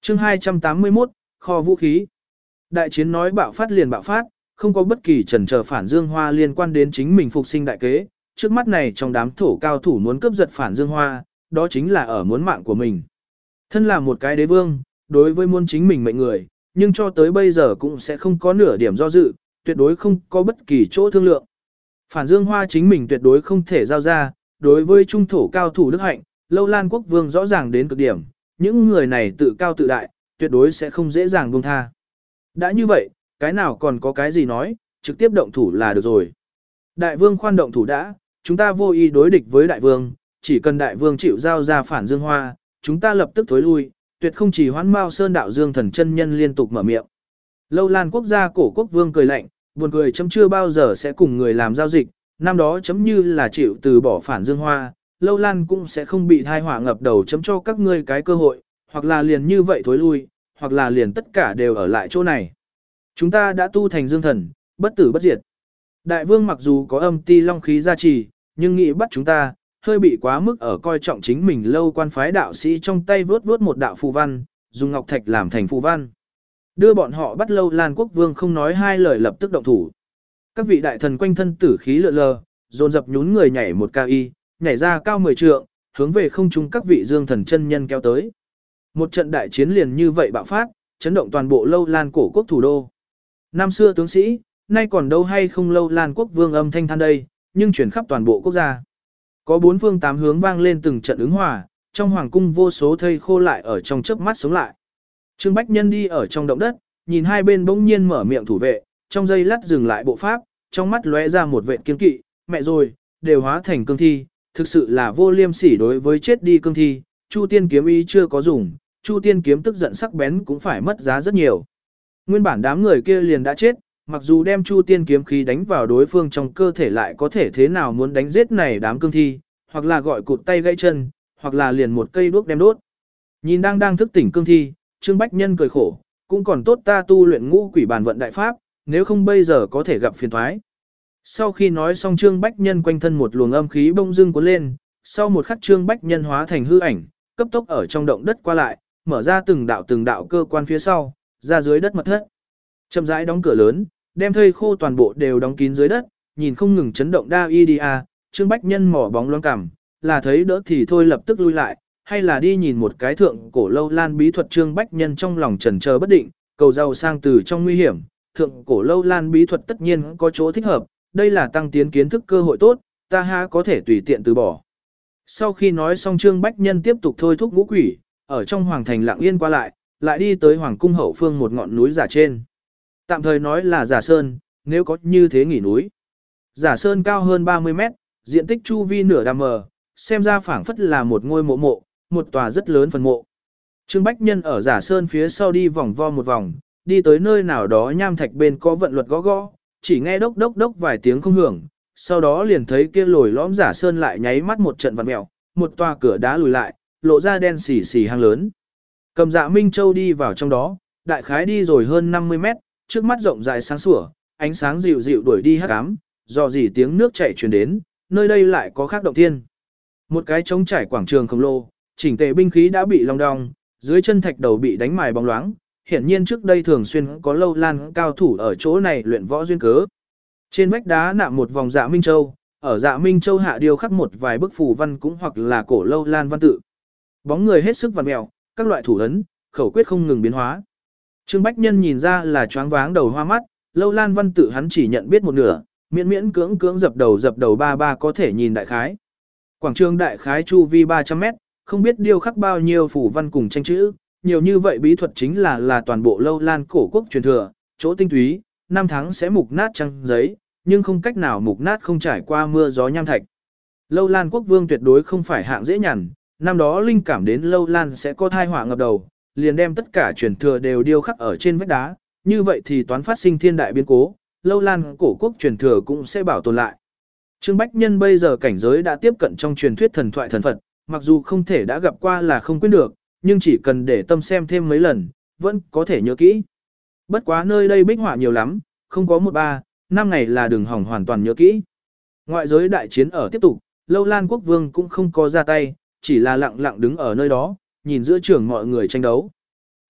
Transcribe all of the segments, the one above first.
Chương 281, kho vũ khí. Đại chiến nói bạo phát liền bạo phát, không có bất kỳ chần chờ phản Dương Hoa liên quan đến chính mình phục sinh đại kế, trước mắt này trong đám thổ cao thủ muốn cướp giật phản Dương Hoa, đó chính là ở muốn mạng của mình. Thân là một cái đế vương, đối với muốn chính mình mệnh người, nhưng cho tới bây giờ cũng sẽ không có nửa điểm do dự, tuyệt đối không có bất kỳ chỗ thương lượng. Phản Dương Hoa chính mình tuyệt đối không thể giao ra, đối với trung thổ cao thủ đức hạnh, Lâu Lan quốc vương rõ ràng đến cực điểm, những người này tự cao tự đại, tuyệt đối sẽ không dễ dàng buông tha. Đã như vậy, cái nào còn có cái gì nói, trực tiếp động thủ là được rồi. Đại vương khoan động thủ đã, chúng ta vô ý đối địch với đại vương, chỉ cần đại vương chịu giao ra phản Dương Hoa, chúng ta lập tức thối lui, tuyệt không chỉ hoãn Mao Sơn đạo Dương thần chân nhân liên tục mở miệng. Lâu Lan quốc gia cổ quốc vương cười lạnh, buồn cười chấm chưa bao giờ sẽ cùng người làm giao dịch, năm đó chấm như là chịu từ bỏ phản Dương Hoa, Lâu Lan cũng sẽ không bị thai họa ngập đầu chấm cho các ngươi cái cơ hội, hoặc là liền như vậy thối lui, hoặc là liền tất cả đều ở lại chỗ này. Chúng ta đã tu thành dương thần, bất tử bất diệt. Đại vương mặc dù có âm ti long khí gia trì, nhưng nghĩ bắt chúng ta, hơi bị quá mức ở coi trọng chính mình. Lâu quan phái đạo sĩ trong tay vớt vớt một đạo phù văn, dùng ngọc thạch làm thành phù văn. Đưa bọn họ bắt Lâu Lan quốc vương không nói hai lời lập tức động thủ. Các vị đại thần quanh thân tử khí lượn lờ, dồn dập nhún người nhảy một cao y, nhảy ra cao 10 trượng, hướng về không trung các vị dương thần chân nhân kéo tới. Một trận đại chiến liền như vậy bạo phát, chấn động toàn bộ Lâu Lan cổ quốc thủ đô. Năm xưa tướng sĩ, nay còn đâu hay không Lâu Lan quốc vương âm thanh than đây, nhưng chuyển khắp toàn bộ quốc gia. Có bốn phương tám hướng vang lên từng trận ứng hòa, trong hoàng cung vô số thây khô lại ở trong chớp mắt sống lại. Trương Bách Nhân đi ở trong động đất, nhìn hai bên bỗng nhiên mở miệng thủ vệ, trong giây lát dừng lại bộ pháp, trong mắt lóe ra một vệt kiên kỵ, mẹ rồi, đều hóa thành cương thi, thực sự là vô liêm sỉ đối với chết đi cương thi, Chu Tiên kiếm ý chưa có dùng, Chu Tiên kiếm tức giận sắc bén cũng phải mất giá rất nhiều. Nguyên bản đám người kia liền đã chết, mặc dù đem Chu Tiên kiếm khí đánh vào đối phương trong cơ thể lại có thể thế nào muốn đánh giết này đám cương thi, hoặc là gọi cụt tay gãy chân, hoặc là liền một cây đuốc đem đốt. Nhìn đang thức tỉnh cương thi, Trương Bách Nhân cười khổ, cũng còn tốt ta tu luyện ngũ quỷ bàn vận đại pháp, nếu không bây giờ có thể gặp phiền toái. Sau khi nói xong Trương Bách Nhân quanh thân một luồng âm khí bông dưng cuốn lên, sau một khắc Trương Bách Nhân hóa thành hư ảnh, cấp tốc ở trong động đất qua lại, mở ra từng đạo cơ quan phía sau, ra dưới đất mật thất. Chậm rãi đóng cửa lớn, đem thây khô toàn bộ đều đóng kín dưới đất, nhìn không ngừng chấn động đa idia, Trương Bách Nhân mỏ bóng loáng cảm, là thấy đỡ thì thôi lập tức lui lại, hay là đi nhìn một cái thượng cổ Lâu Lan bí thuật. Trương Bách Nhân trong lòng chần chờ bất định, cầu giàu sang từ trong nguy hiểm, thượng cổ Lâu Lan bí thuật tất nhiên có chỗ thích hợp, đây là tăng tiến kiến thức cơ hội tốt, ta ha có thể tùy tiện từ bỏ. Sau khi nói xong Trương Bách Nhân tiếp tục thôi thúc ngũ quỷ, ở trong hoàng thành lặng yên qua lại đi tới hoàng cung hậu phương một ngọn núi giả trên. Tạm thời nói là giả sơn, nếu có như thế nghỉ núi. Giả sơn cao hơn 30 mét, diện tích chu vi nửa đam mờ, xem ra phảng phất là một ngôi mộ, một tòa rất lớn phần mộ. Trương Bách Nhân ở giả sơn phía sau đi vòng vo một vòng, đi tới nơi nào đó nham thạch bên có vận luật gõ, chỉ nghe đốc đốc đốc vài tiếng không hưởng, sau đó liền thấy kia lồi lõm giả sơn lại nháy mắt một trận vặn mèo, một tòa cửa đá lùi lại, lộ ra đen xì xì hang lớn. Cầm Dạ Minh Châu đi vào trong đó, đại khái đi rồi hơn 50 mét, trước mắt rộng rãi sáng sủa, ánh sáng dịu dịu đuổi đi hắc ám, dò dỉ tiếng nước chảy truyền đến, nơi đây lại có khác động thiên. Một cái trống trải quảng trường khổng lồ, chỉnh tề binh khí đã bị long đong, dưới chân thạch đầu bị đánh mài bóng loáng, hiển nhiên trước đây thường xuyên có Lâu Lan cao thủ ở chỗ này luyện võ duyên cớ. Trên vách đá nạm một vòng Dạ Minh Châu, ở Dạ Minh Châu hạ điêu khắc một vài bức phù văn cũng hoặc là cổ Lâu Lan văn tự. Bóng người hết sức vặn mèo, các loại thủ ấn, khẩu quyết không ngừng biến hóa. Trương Bách Nhân nhìn ra là choáng váng đầu hoa mắt, Lâu Lan văn tự hắn chỉ nhận biết một nửa, miễn cưỡng dập đầu ba có thể nhìn đại khái. Quảng trường đại khái chu vi 300 mét, không biết điêu khắc bao nhiêu phù văn cùng tranh chữ, nhiều như vậy bí thuật chính là toàn bộ Lâu Lan cổ quốc truyền thừa, chỗ tinh túy, năm tháng sẽ mục nát trang giấy, nhưng không cách nào mục nát không trải qua mưa gió nham thạch. Lâu Lan quốc vương tuyệt đối không phải hạng dễ nhằn, năm đó linh cảm đến Lâu Lan sẽ có thai họa ngập đầu, liền đem tất cả truyền thừa đều điêu khắc ở trên vách đá, như vậy thì toán phát sinh thiên đại biến cố, Lâu Lan cổ quốc truyền thừa cũng sẽ bảo tồn lại. Trương Bách Nhân bây giờ cảnh giới đã tiếp cận trong truyền thuyết thần thoại thần Phật, mặc dù không thể đã gặp qua là không quên được, nhưng chỉ cần để tâm xem thêm mấy lần, vẫn có thể nhớ kỹ. Bất quá nơi đây bích họa nhiều lắm, không có 1-3-5 ngày là đừng hỏng hoàn toàn nhớ kỹ. Ngoại giới đại chiến ở tiếp tục, Lâu Lan quốc vương cũng không có ra tay, chỉ là lặng lặng đứng ở nơi đó, nhìn giữa trường mọi người tranh đấu.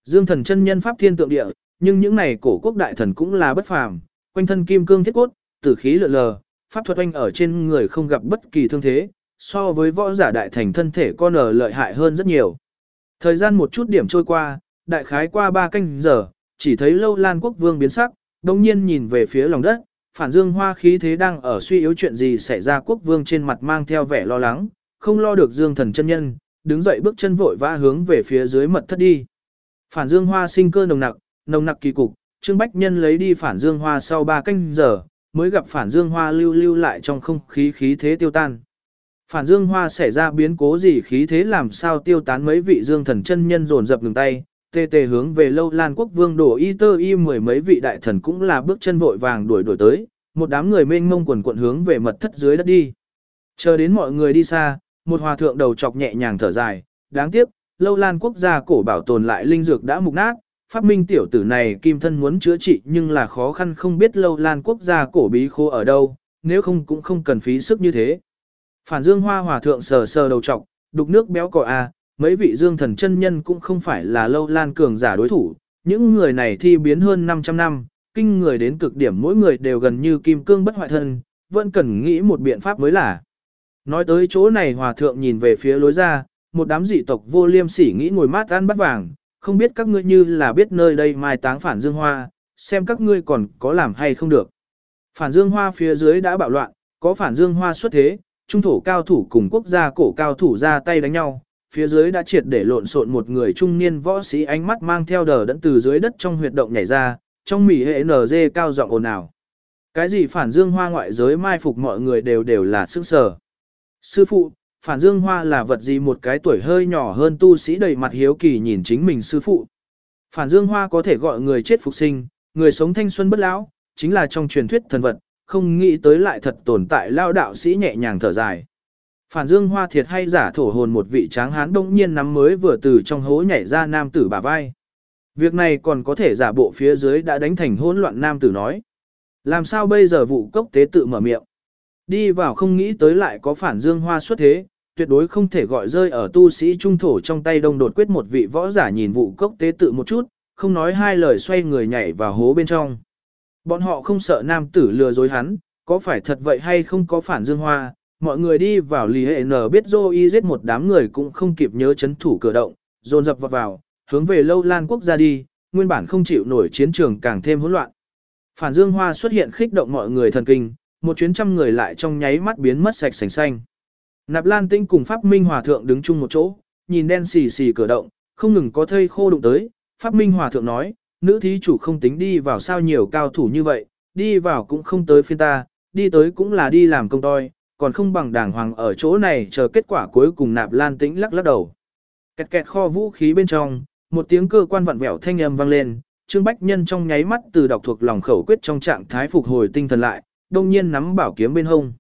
Dương Thần chân nhân pháp thiên tượng địa, nhưng những này cổ quốc đại thần cũng là bất phàm, quanh thân kim cương thiết cốt, tử khí lượn lờ, pháp thuật oanh ở trên người không gặp bất kỳ thương thế, so với võ giả đại thành thân thể con ở lợi hại hơn rất nhiều. Thời gian một chút điểm trôi qua, đại khái qua 3 canh giờ, chỉ thấy Lâu Lan quốc vương biến sắc, đồng nhiên nhìn về phía lòng đất, Phản Dương Hoa khí thế đang ở suy yếu, chuyện gì xảy ra. Quốc vương trên mặt mang theo vẻ lo lắng, không lo được Dương Thần chân nhân, đứng dậy bước chân vội vã hướng về phía dưới mật thất đi. Phản Dương Hoa sinh cơ nồng nặc kỳ cục, Trương Bách Nhân lấy đi Phản Dương Hoa sau 3 canh giờ, mới gặp Phản Dương Hoa lưu lại trong không khí, khí thế tiêu tan. Phản Dương Hoa xảy ra biến cố gì, khí thế làm sao tiêu tán? Mấy vị Dương Thần chân nhân dồn dập ngừng tay, tê tê hướng về Lâu Lan quốc vương đổ y tơ y, mười mấy vị đại thần cũng là bước chân vội vàng đuổi tới, một đám người mênh mông quần quận hướng về mật thất dưới đất đi. Chờ đến mọi người đi xa, một hòa thượng đầu chọc nhẹ nhàng thở dài, đáng tiếc, Lâu Lan quốc gia cổ bảo tồn lại linh dược đã mục nát, phát minh tiểu tử này kim thân muốn chữa trị nhưng là khó khăn, không biết Lâu Lan quốc gia cổ bí khố ở đâu, nếu không cũng không cần phí sức như thế. Phản Dương Hoa hòa thượng sờ sờ đầu trọc, đục nước béo cò a, mấy vị Dương Thần chân nhân cũng không phải là Lâu Lan cường giả đối thủ, những người này thi biến hơn 500 năm, kinh người đến cực điểm, mỗi người đều gần như kim cương bất hoại thân, vẫn cần nghĩ một biện pháp mới là. Nói tới chỗ này, hòa thượng nhìn về phía lối ra, một đám dị tộc vô liêm sỉ nghĩ ngồi mát ăn bát vàng, không biết các ngươi như là biết nơi đây mai táng Phản Dương Hoa, xem các ngươi còn có làm hay không được. Phản Dương Hoa phía dưới đã bạo loạn, có Phản Dương Hoa xuất thế, trung thổ cao thủ cùng quốc gia cổ cao thủ ra tay đánh nhau, phía dưới đã triệt để lộn xộn, một người trung niên võ sĩ ánh mắt mang theo đờ đẫn từ dưới đất trong huyệt động nhảy ra, trong mỉ hệ NG cao giọng ồn ào. Cái gì Phản Dương Hoa ngoại giới mai phục, mọi người đều là sức sở. Sư phụ, Phản Dương Hoa là vật gì? Một cái tuổi hơi nhỏ hơn tu sĩ đầy mặt hiếu kỳ nhìn chính mình sư phụ. Phản Dương Hoa có thể gọi người chết phục sinh, người sống thanh xuân bất lão, chính là trong truyền thuyết thần vật, không nghĩ tới lại thật tồn tại. Lao đạo sĩ nhẹ nhàng thở dài. Phản Dương Hoa thiệt hay giả thổ hồn, một vị tráng hán đông nhiên nắm mới vừa từ trong hố nhảy ra nam tử bả vai. Việc này còn có thể giả bộ phía dưới đã đánh thành hỗn loạn. Nam tử nói. Làm sao bây giờ? Vụ cốc tế tự mở miệng. Đi vào, không nghĩ tới lại có Phản Dương Hoa xuất thế, tuyệt đối không thể gọi rơi ở tu sĩ trung thổ trong tay. Đông đột quyết một vị võ giả nhìn vụ cốc tế tự một chút, không nói hai lời xoay người nhảy vào hố bên trong. Bọn họ không sợ nam tử lừa dối hắn, có phải thật vậy hay không có Phản Dương Hoa? Mọi người đi vào lì hệ nở biết dô y giết một đám người cũng không kịp nhớ chấn thủ cửa động, dồn dập vào, hướng về Lâu Lan quốc gia đi, nguyên bản không chịu nổi chiến trường càng thêm hỗn loạn. Phản Dương Hoa xuất hiện khích động mọi người thần kinh, một chuyến trăm người lại trong nháy mắt biến mất sạch sành xanh. Nạp Lan Tinh cùng Pháp Minh Hòa thượng đứng chung một chỗ, nhìn đen xì xì cửa động, không ngừng có thây khô đụng tới. Pháp Minh Hòa thượng nói, nữ thí chủ không tính đi vào sao, nhiều cao thủ như vậy, đi vào cũng không tới phiên ta, đi tới cũng là đi làm công toi, còn không bằng đàng hoàng ở chỗ này chờ kết quả cuối cùng. Nạp Lan Tĩnh lắc lắc đầu. Kẹt kẹt kho vũ khí bên trong, một tiếng cơ quan vặn vẹo thanh âm vang lên, Trương Bách Nhân trong nháy mắt từ đọc thuộc lòng khẩu quyết trong trạng thái phục hồi tinh thần lại, đông nhiên nắm bảo kiếm bên hông.